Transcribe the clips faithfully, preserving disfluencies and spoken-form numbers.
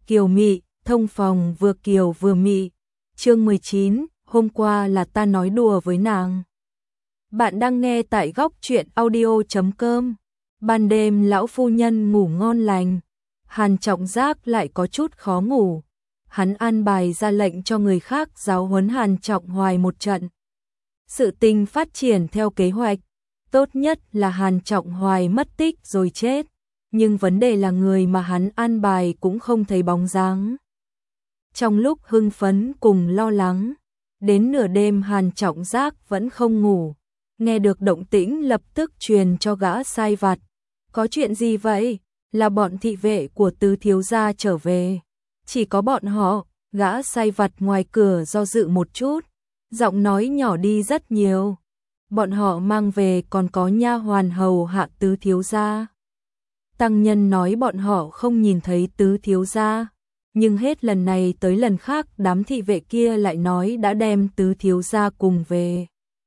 kiều mị, thông phòng vừa kiều vừa mị. Chương mười chín, hôm qua là ta nói đùa với nàng. Bạn đang nghe tại góc truyện audio chấm com. Ban đêm lão phu nhân ngủ ngon lành, Hàn Trọng Giác lại có chút khó ngủ. Hắn an bài ra lệnh cho người khác giáo huấn Hàn Trọng Hoài một trận. Sự tình phát triển theo kế hoạch, tốt nhất là Hàn Trọng Hoài mất tích rồi chết, nhưng vấn đề là người mà hắn an bài cũng không thấy bóng dáng. Trong lúc hưng phấn cùng lo lắng, đến nửa đêm Hàn Trọng Giác vẫn không ngủ, nghe được động tĩnh lập tức truyền cho gã sai vặt. Có chuyện gì vậy? Là bọn thị vệ của Tứ thiếu gia trở về. Chỉ có bọn họ. Gã sai vặt ngoài cửa do dự một chút, giọng nói nhỏ đi rất nhiều. Bọn họ mang về còn có nha hoàn hầu hạ Tứ thiếu gia. Tăng nhân nói bọn họ không nhìn thấy Tứ thiếu gia, nhưng hết lần này tới lần khác đám thị vệ kia lại nói đã đem Tứ thiếu gia cùng về.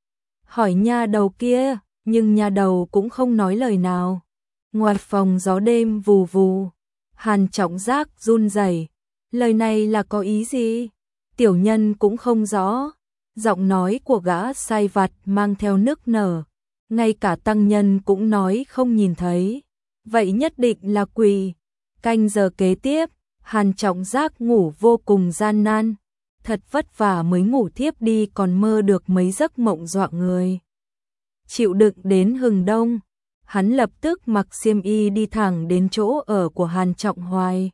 Hỏi nha đầu kia, nhưng nha đầu cũng không nói lời nào. Ngoài phòng gió đêm vù vù, Hàn Trọng Giác run rẩy. Lời này là có ý gì? Tiểu nhân cũng không rõ. Giọng nói của gã sai vặt mang theo nức nở. Ngay cả tăng nhân cũng nói không nhìn thấy. Vậy nhất định là quỷ. Canh giờ kế tiếp, Hàn Trọng Giác ngủ vô cùng gian nan. Thật vất vả mới ngủ thiếp đi còn mơ được mấy giấc mộng dọa người. Chịu đựng đến hừng đông, hắn lập tức mặc xiêm y đi thẳng đến chỗ ở của Hàn Trọng Hoài.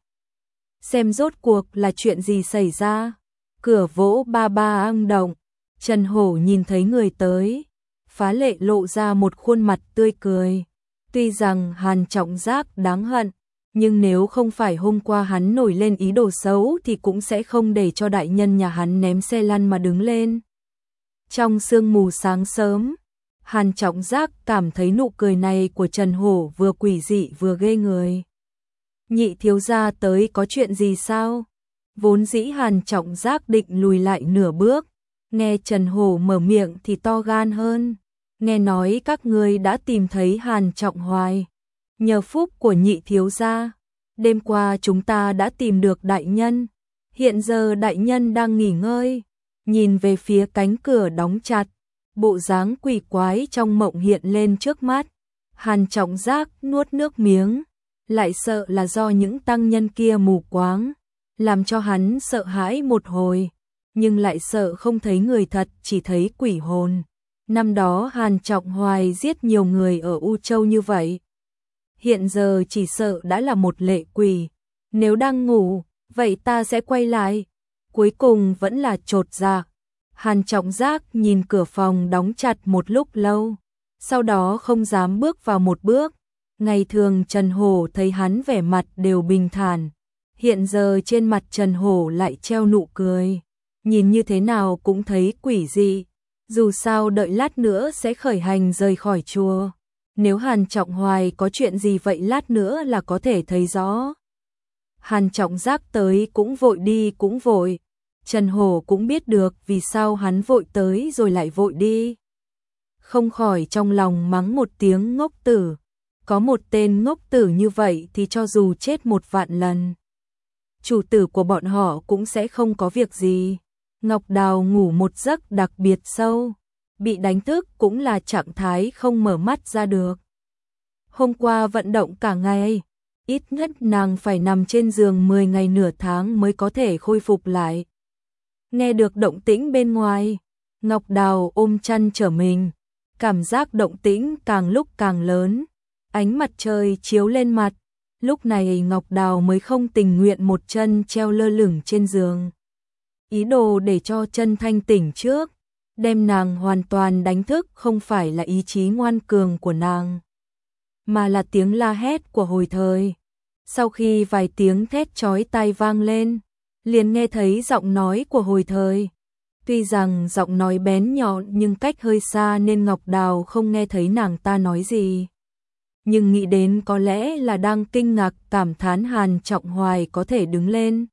Xem rốt cuộc là chuyện gì xảy ra. Cửa vỗ ba ba ăng động, Trần Hổ nhìn thấy người tới, phá lệ lộ ra một khuôn mặt tươi cười. Tuy rằng Hàn Trọng Giác đáng hận, nhưng nếu không phải hôm qua hắn nổi lên ý đồ xấu thì cũng sẽ không để cho đại nhân nhà hắn ném xe lăn mà đứng lên. Trong sương mù sáng sớm, Hàn Trọng Giác cảm thấy nụ cười này của Trần Hổ vừa quỷ dị vừa ghê người. Nhị thiếu gia tới có chuyện gì sao? Vốn dĩ Hàn Trọng Giác định lùi lại nửa bước, nghe Trần Hổ mở miệng thì to gan hơn. Nghe nói các ngươi đã tìm thấy Hàn Trọng Hoài. Nhờ phúc của nhị thiếu gia, đêm qua chúng ta đã tìm được đại nhân. Hiện giờ đại nhân đang nghỉ ngơi, nhìn về phía cánh cửa đóng chặt, bộ dáng quỷ quái trong mộng hiện lên trước mắt. Hàn Trọng Giác nuốt nước miếng, lại sợ là do những tăng nhân kia mù quáng, làm cho hắn sợ hãi một hồi, nhưng lại sợ không thấy người thật, chỉ thấy quỷ hồn. Năm đó Hàn Trọng Hoài giết nhiều người ở U Châu như vậy, hiện giờ chỉ sợ đã là một lệ quỷ. Nếu đang ngủ, vậy ta sẽ quay lại. Cuối cùng vẫn là chột dạ. Hàn Trọng Giác nhìn cửa phòng đóng chặt một lúc lâu, sau đó không dám bước vào một bước. Ngày thường Trần Hổ thấy hắn vẻ mặt đều bình thản, hiện giờ trên mặt Trần Hổ lại treo nụ cười, nhìn như thế nào cũng thấy quỷ dị. Dù sao đợi lát nữa sẽ khởi hành rời khỏi chùa, nếu Hàn Trọng Hoài có chuyện gì vậy lát nữa là có thể thấy rõ. Hàn Trọng Giác tới cũng vội đi cũng vội, Trần Hổ cũng biết được vì sao hắn vội tới rồi lại vội đi. Không khỏi trong lòng mắng một tiếng ngốc tử. Có một tên ngốc tử như vậy thì cho dù chết một vạn lần, chủ tử của bọn họ cũng sẽ không có việc gì. Ngọc Đào ngủ một giấc đặc biệt sâu, bị đánh thức cũng là trạng thái không mở mắt ra được. Hôm qua vận động cả ngày, ít nhất nàng phải nằm trên giường mười ngày nửa tháng mới có thể khôi phục lại. Nghe được động tĩnh bên ngoài, Ngọc Đào ôm chăn trở mình, cảm giác động tĩnh càng lúc càng lớn. Ánh mặt trời chiếu lên mặt, lúc này Ngọc Đào mới không tình nguyện một chân treo lơ lửng trên giường. Ý đồ để cho chân thanh tỉnh trước, đem nàng hoàn toàn đánh thức không phải là ý chí ngoan cường của nàng, mà là tiếng la hét của hồi thời. Sau khi vài tiếng thét chói tai vang lên, liền nghe thấy giọng nói của hồi thời. Tuy rằng giọng nói bén nhọn nhưng cách hơi xa nên Ngọc Đào không nghe thấy nàng ta nói gì. Nhưng nghĩ đến có lẽ là đang kinh ngạc cảm thán Hàn Trọng Hoài có thể đứng lên.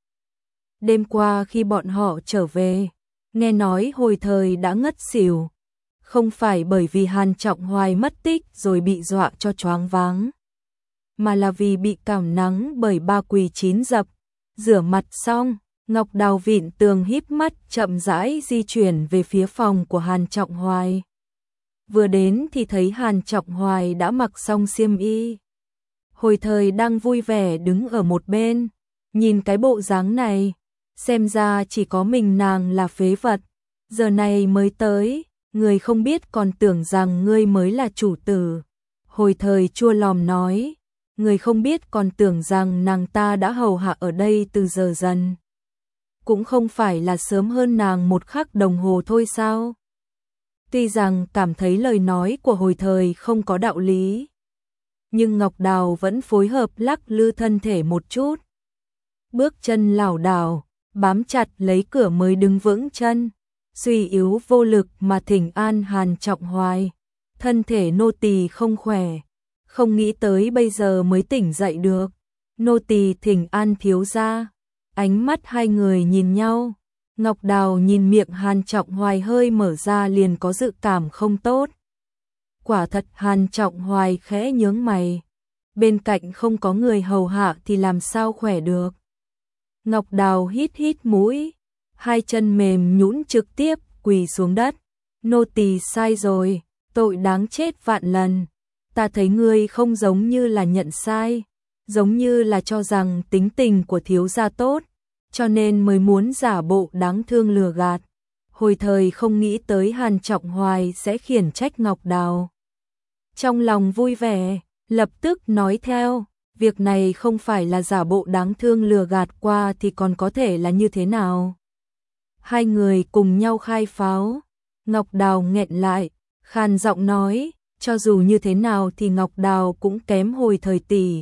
Đêm qua khi bọn họ trở về, nghe nói hồi thời đã ngất xỉu. Không phải bởi vì Hàn Trọng Hoài mất tích rồi bị dọa cho choáng váng, mà là vì bị cảm nắng bởi ba quỷ chín dập. Rửa mặt xong, Ngọc Đào vịn tường híp mắt chậm rãi di chuyển về phía phòng của Hàn Trọng Hoài. Vừa đến thì thấy Hàn Trọng Hoài đã mặc xong xiêm y. Hồi thời đang vui vẻ đứng ở một bên, nhìn cái bộ dáng này, xem ra chỉ có mình nàng là phế vật, giờ này mới tới, người không biết còn tưởng rằng ngươi mới là chủ tử. Hồi thời chua lòm nói, người không biết còn tưởng rằng nàng ta đã hầu hạ ở đây từ giờ dần. Cũng không phải là sớm hơn nàng một khắc đồng hồ thôi sao? Tuy rằng cảm thấy lời nói của hồi thời không có đạo lý, nhưng Ngọc Đào vẫn phối hợp lắc lư thân thể một chút. Bước chân lảo đảo, bám chặt lấy cửa mới đứng vững chân, suy yếu vô lực mà thỉnh an Hàn Trọng Hoài. Thân thể nô tỳ không khỏe, không nghĩ tới bây giờ mới tỉnh dậy được. Nô tỳ thỉnh an thiếu gia. Ánh mắt hai người nhìn nhau, Ngọc Đào nhìn miệng Hàn Trọng Hoài hơi mở ra liền có dự cảm không tốt. Quả thật Hàn Trọng Hoài khẽ nhướng mày, bên cạnh không có người hầu hạ thì làm sao khỏe được. Ngọc Đào hít hít mũi, hai chân mềm nhũn trực tiếp quỳ xuống đất. Nô tỳ sai rồi, tội đáng chết vạn lần. Ta thấy ngươi không giống như là nhận sai, giống như là cho rằng tính tình của thiếu gia tốt, cho nên mới muốn giả bộ đáng thương lừa gạt. Hồi thời không nghĩ tới Hàn Trọng Hoài sẽ khiển trách Ngọc Đào. Trong lòng vui vẻ, lập tức nói theo, việc này không phải là giả bộ đáng thương lừa gạt qua thì còn có thể là như thế nào. Hai người cùng nhau khai pháo, Ngọc Đào nghẹn lại, khàn giọng nói, cho dù như thế nào thì Ngọc Đào cũng kém hồi thời tỷ.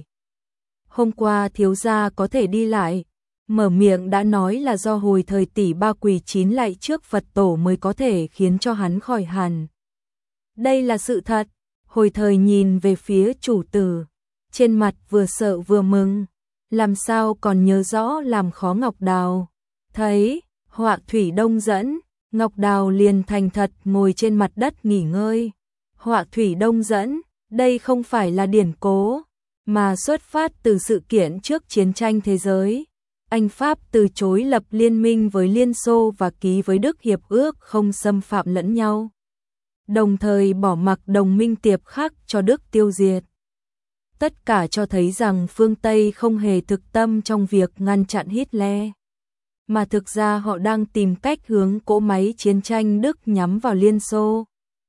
Hôm qua thiếu gia có thể đi lại, mở miệng đã nói là do hồi thời tỷ ba quỳ chín lạy trước Phật tổ mới có thể khiến cho hắn khỏi hẳn. Đây là sự thật. Hồi thời nhìn về phía chủ tử, trên mặt vừa sợ vừa mừng, làm sao còn nhớ rõ làm khó Ngọc Đào. Thấy Họa Thủy Đông dẫn, Ngọc Đào liền thành thật ngồi trên mặt đất nghỉ ngơi. Họa Thủy Đông dẫn, đây không phải là điển cố, mà xuất phát từ sự kiện trước chiến tranh thế giới. Anh Pháp từ chối lập liên minh với Liên Xô và ký với Đức hiệp ước không xâm phạm lẫn nhau, đồng thời bỏ mặc đồng minh tiệp khắc cho Đức tiêu diệt. Tất cả cho thấy rằng phương Tây không hề thực tâm trong việc ngăn chặn Hitler, mà thực ra họ đang tìm cách hướng cỗ máy chiến tranh Đức nhắm vào Liên Xô.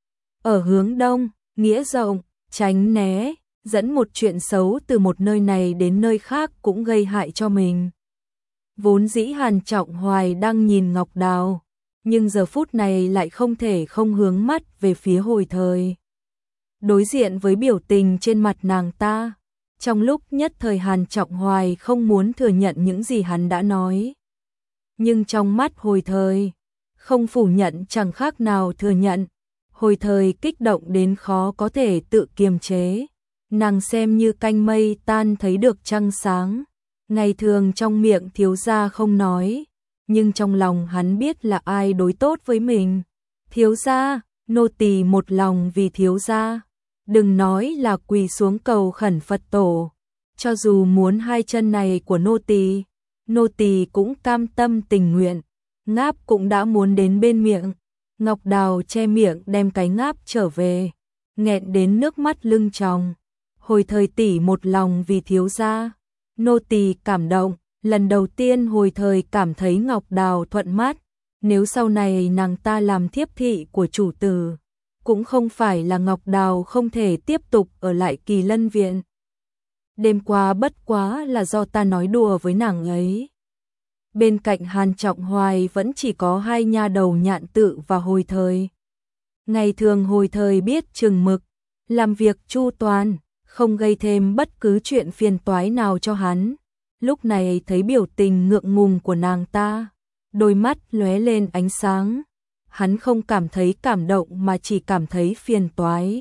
Ở hướng Đông, nghĩa rộng, tránh né, dẫn một chuyện xấu từ một nơi này đến nơi khác cũng gây hại cho mình. Vốn dĩ Hàn Trọng Hoài đang nhìn Ngọc Đào, nhưng giờ phút này lại không thể không hướng mắt về phía hồi thời. Đối diện với biểu tình trên mặt nàng ta, trong lúc nhất thời Hàn Trọng Hoài không muốn thừa nhận những gì hắn đã nói. Nhưng trong mắt hồi thời, không phủ nhận chẳng khác nào thừa nhận. Hồi thời kích động đến khó có thể tự kiềm chế, nàng xem như canh mây tan thấy được trăng sáng. Ngày thường trong miệng thiếu gia không nói, nhưng trong lòng hắn biết là ai đối tốt với mình. Thiếu gia, nô tỳ một lòng vì thiếu gia, đừng nói là quỳ xuống cầu khẩn Phật tổ, cho dù muốn hai chân này của nô tỳ, nô tỳ cũng cam tâm tình nguyện. Ngáp cũng đã muốn đến bên miệng. Ngọc Đào che miệng đem cái ngáp trở về, nghẹn đến nước mắt lưng tròng. Hồi thời tỷ một lòng vì thiếu gia, nô tỳ cảm động, lần đầu tiên hồi thời cảm thấy Ngọc Đào thuận mắt. Nếu sau này nàng ta làm thiếp thị của chủ tử, cũng không phải là Ngọc Đào không thể tiếp tục ở lại Kỳ Lân viện. Đêm qua bất quá là do ta nói đùa với nàng ấy. Bên cạnh Hàn Trọng Hoài vẫn chỉ có hai nha đầu Nhạn Tự và hồi thời. Ngày thường hồi thời biết chừng mực, làm việc chu toàn, không gây thêm bất cứ chuyện phiền toái nào cho hắn. Lúc này thấy biểu tình ngượng ngùng của nàng ta, đôi mắt lóe lên ánh sáng. Hắn không cảm thấy cảm động mà chỉ cảm thấy phiền toái.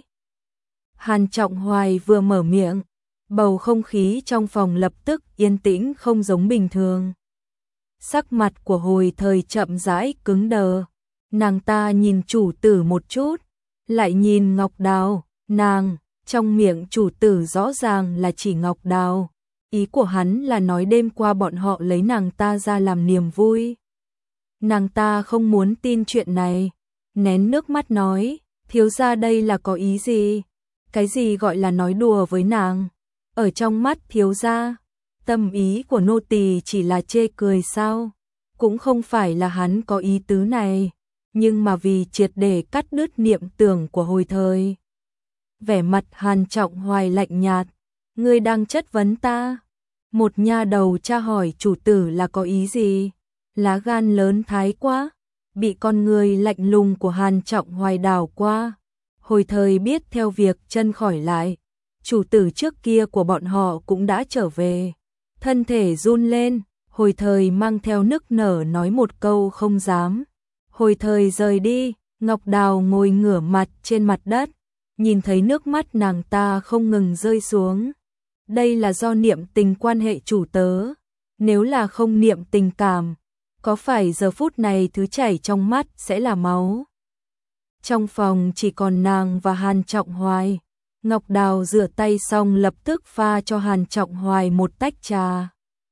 Hàn Trọng Hoài vừa mở miệng, bầu không khí trong phòng lập tức yên tĩnh không giống bình thường. Sắc mặt của hồi thời chậm rãi cứng đờ, nàng ta nhìn chủ tử một chút, lại nhìn Ngọc Đào, nàng, trong miệng chủ tử rõ ràng là chỉ Ngọc Đào, Ý của hắn là nói đêm qua bọn họ lấy nàng ta ra làm niềm vui. Nàng ta không muốn tin chuyện này, nén nước mắt nói, thiếu gia đây là có ý gì? Cái gì gọi là nói đùa với nàng? Ở trong mắt thiếu gia, tâm ý của nô tỳ chỉ là chê cười sao? Cũng không phải là hắn có ý tứ này, nhưng mà vì triệt để cắt đứt niệm tưởng của hồi thời. Vẻ mặt Hàn Trọng Hoài lạnh nhạt, ngươi đang chất vấn ta? Một nha đầu tra hỏi chủ tử là có ý gì? Lá gan lớn thái quá, bị con người lạnh lùng của Hàn Trọng Hoài đảo qua. Hồi thời biết theo việc chân khỏi lại, chủ tử trước kia của bọn họ cũng đã trở về. Thân thể run lên, hồi thời mang theo nức nở nói một câu không dám. Hồi thời rời đi, Ngọc Đào ngồi ngửa mặt trên mặt đất, nhìn thấy nước mắt nàng ta không ngừng rơi xuống. Đây là do niệm tình quan hệ chủ tớ, nếu là không niệm tình cảm, có phải giờ phút này thứ chảy trong mắt sẽ là máu. Trong phòng chỉ còn nàng và Hàn Trọng Hoài. Ngọc Đào rửa tay xong lập tức pha cho Hàn Trọng Hoài một tách trà.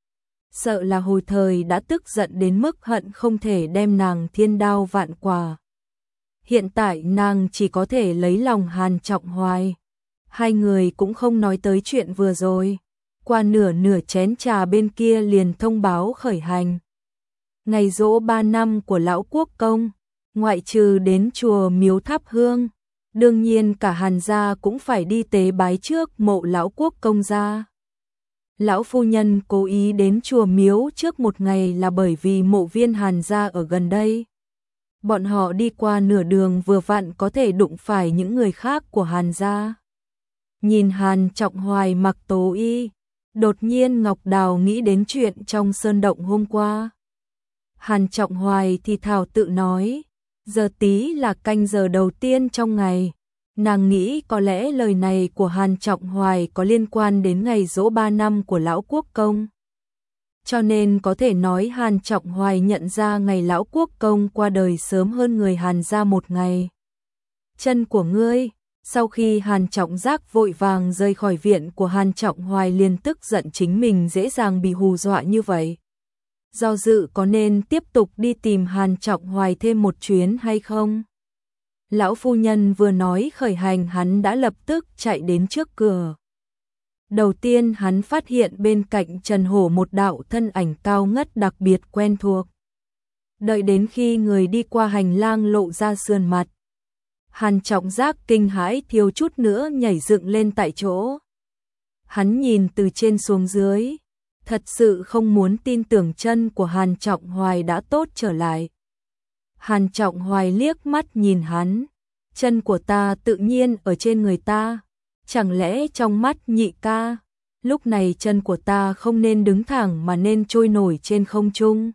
Sợ là hồi thời đã tức giận đến mức hận không thể đem nàng thiên đao vạn quả. Hiện tại nàng chỉ có thể lấy lòng Hàn Trọng Hoài. Hai người cũng không nói tới chuyện vừa rồi. Qua nửa nửa chén trà bên kia liền thông báo khởi hành. Ngày giỗ ba năm của lão quốc công, ngoại trừ đến chùa miếu thắp hương, đương nhiên cả Hàn gia cũng phải đi tế bái trước mộ lão quốc công gia. Lão phu nhân cố ý đến chùa miếu trước một ngày là bởi vì mộ viên Hàn gia ở gần đây. Bọn họ đi qua nửa đường vừa vặn có thể đụng phải những người khác của Hàn gia. Nhìn Hàn Trọng Hoài mặc tố y, đột nhiên Ngọc Đào nghĩ đến chuyện trong sơn động hôm qua. Hàn Trọng Hoài thì thảo tự nói, giờ tí là canh giờ đầu tiên trong ngày. Nàng nghĩ có lẽ lời này của Hàn Trọng Hoài có liên quan đến ngày giỗ ba năm của lão quốc công. Cho nên có thể nói Hàn Trọng Hoài nhận ra ngày lão quốc công qua đời sớm hơn người Hàn gia một ngày. Chân của ngươi, sau khi Hàn Trọng Giác vội vàng rời khỏi viện của Hàn Trọng Hoài liền tức giận chính mình dễ dàng bị hù dọa như vậy. Do dự có nên tiếp tục đi tìm Hàn Trọng Hoài thêm một chuyến hay không? Lão phu nhân vừa nói khởi hành hắn đã lập tức chạy đến trước cửa. Đầu tiên hắn phát hiện bên cạnh Trần Hổ một đạo thân ảnh cao ngất đặc biệt quen thuộc. Đợi đến khi người đi qua hành lang lộ ra sườn mặt, Hàn Trọng Giác kinh hãi thiếu chút nữa nhảy dựng lên tại chỗ. Hắn nhìn từ trên xuống dưới, thật sự không muốn tin tưởng chân của Hàn Trọng Hoài đã tốt trở lại. Hàn Trọng Hoài liếc mắt nhìn hắn, chân của ta tự nhiên ở trên người ta, chẳng lẽ trong mắt nhị ca, lúc này chân của ta không nên đứng thẳng mà nên trôi nổi trên không trung.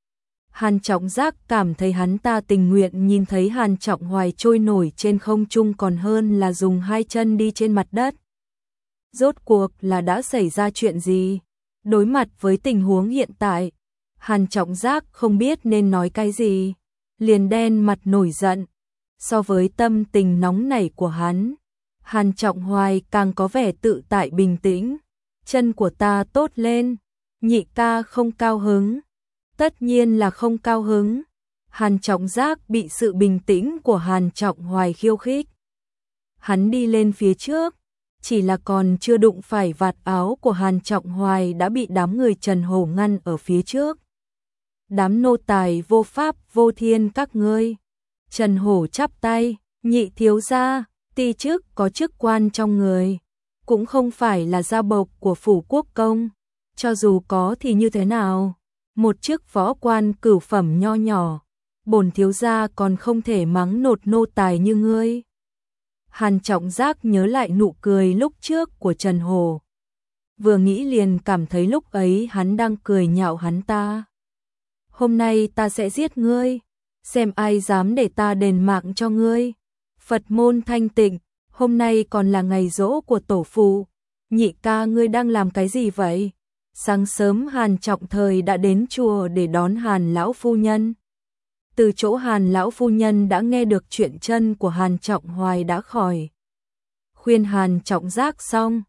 Hàn Trọng Giác cảm thấy hắn ta tình nguyện nhìn thấy Hàn Trọng Hoài trôi nổi trên không trung còn hơn là dùng hai chân đi trên mặt đất. Rốt cuộc là đã xảy ra chuyện gì? Đối mặt với tình huống hiện tại, Hàn Trọng Giác không biết nên nói cái gì, liền đen mặt nổi giận. So với tâm tình nóng nảy của hắn, Hàn Trọng Hoài càng có vẻ tự tại bình tĩnh. Chân của ta tốt lên, nhị ca không cao hứng. Tất nhiên là không cao hứng. Hàn Trọng Giác bị sự bình tĩnh của Hàn Trọng Hoài khiêu khích. Hắn đi lên phía trước, chỉ là còn chưa đụng phải vạt áo của Hàn Trọng Hoài đã bị đám người Trần Hổ ngăn ở phía trước. Đám nô tài vô pháp vô thiên các ngươi. Trần Hổ chắp tay, nhị thiếu gia, ti chức có chức quan trong người, cũng không phải là gia bộc của phủ quốc công, cho dù có thì như thế nào, một chức võ quan cửu phẩm nho nhỏ, bổn thiếu gia còn không thể mắng nột nô tài như ngươi. Hàn Trọng Giác nhớ lại nụ cười lúc trước của Trần Hổ, vừa nghĩ liền cảm thấy lúc ấy hắn đang cười nhạo hắn ta. Hôm nay ta sẽ giết ngươi, xem ai dám để ta đền mạng cho ngươi. Phật môn thanh tịnh, hôm nay còn là ngày giỗ của tổ phụ. Nhị ca ngươi đang làm cái gì vậy? Sáng sớm Hàn Trọng Thời đã đến chùa để đón Hàn lão phu nhân. Từ chỗ Hàn lão phu nhân đã nghe được chuyện chân của Hàn Trọng Hoài đã khỏi. Khuyên Hàn Trọng Giác xong,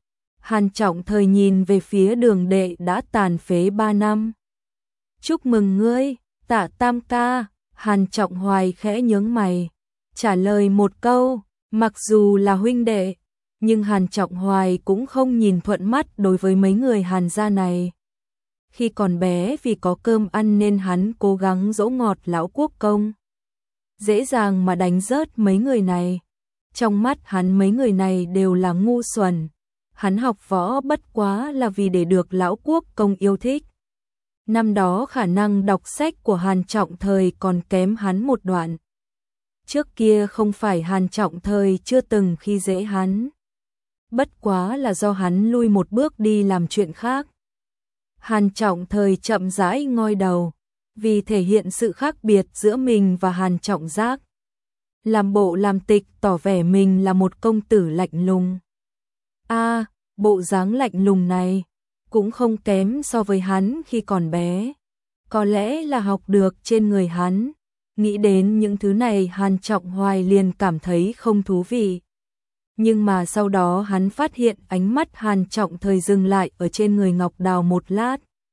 Hàn Trọng Thời nhìn về phía Đường đệ đã tàn phế ba năm. Chúc mừng ngươi, Tạ Tam ca. Hàn Trọng Hoài khẽ nhướng mày, trả lời một câu, mặc dù là huynh đệ, nhưng Hàn Trọng Hoài cũng không nhìn thuận mắt đối với mấy người Hàn gia này. Khi còn bé vì có cơm ăn nên hắn cố gắng dỗ ngọt lão quốc công. Dễ dàng mà đánh rớt mấy người này. Trong mắt hắn mấy người này đều là ngu xuẩn. Hắn học võ bất quá là vì để được lão quốc công yêu thích. Năm đó khả năng đọc sách của Hàn Trọng Thời còn kém hắn một đoạn. Trước kia không phải Hàn Trọng Thời chưa từng khi dễ hắn. Bất quá là do hắn lui một bước đi làm chuyện khác. Hàn Trọng Thời chậm rãi ngoi đầu, vì thể hiện sự khác biệt giữa mình và Hàn Trọng Giác. Làm bộ làm tịch tỏ vẻ mình là một công tử lạnh lùng. A, à, bộ dáng lạnh lùng này cũng không kém so với hắn khi còn bé. Có lẽ là học được trên người hắn. Nghĩ đến những thứ này Hàn Trọng Hoài liền cảm thấy không thú vị. Nhưng mà sau đó hắn phát hiện ánh mắt Hàn Trọng Thời dừng lại ở trên người Ngọc Đào một lát.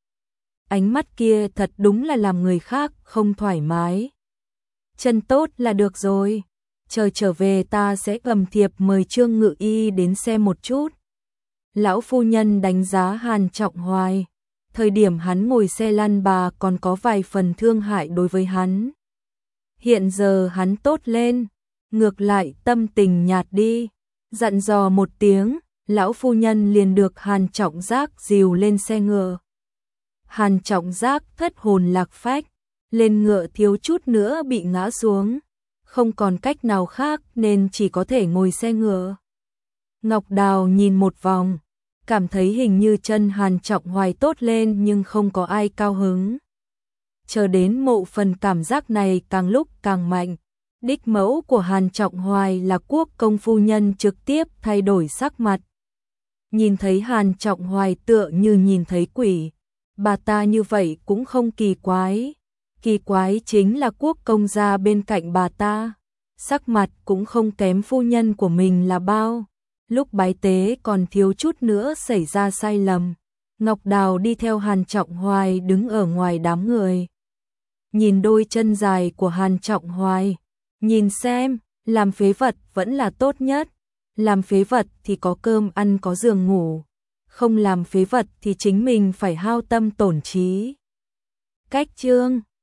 Ánh mắt kia thật đúng là làm người khác không thoải mái. Chân tốt là được rồi. Chờ trở về ta sẽ cầm thiệp mời Trương Ngự Y đến xem một chút. Lão phu nhân đánh giá Hàn Trọng Hoài. Thời điểm hắn ngồi xe lăn bà còn có vài phần thương hại đối với hắn. Hiện giờ hắn tốt lên, ngược lại tâm tình nhạt đi. Dặn dò một tiếng, lão phu nhân liền được Hàn Trọng Giác dìu lên xe ngựa. Hàn Trọng Giác thất hồn lạc phách, lên ngựa thiếu chút nữa bị ngã xuống. Không còn cách nào khác nên chỉ có thể ngồi xe ngựa. Ngọc Đào nhìn một vòng, cảm thấy hình như chân Hàn Trọng Hoài tốt lên nhưng không có ai cao hứng. Chờ đến mộ phần cảm giác này càng lúc càng mạnh. Đích mẫu của Hàn Trọng Hoài là quốc công phu nhân trực tiếp thay đổi sắc mặt. Nhìn thấy Hàn Trọng Hoài tựa như nhìn thấy quỷ. Bà ta như vậy cũng không kỳ quái. Kỳ quái chính là quốc công gia bên cạnh bà ta. Sắc mặt cũng không kém phu nhân của mình là bao. Lúc bái tế còn thiếu chút nữa xảy ra sai lầm. Ngọc Đào đi theo Hàn Trọng Hoài đứng ở ngoài đám người. Nhìn đôi chân dài của Hàn Trọng Hoài. Nhìn xem, làm phế vật vẫn là tốt nhất. Làm phế vật thì có cơm ăn có giường ngủ. Không làm phế vật thì chính mình phải hao tâm tổn trí. Cách chương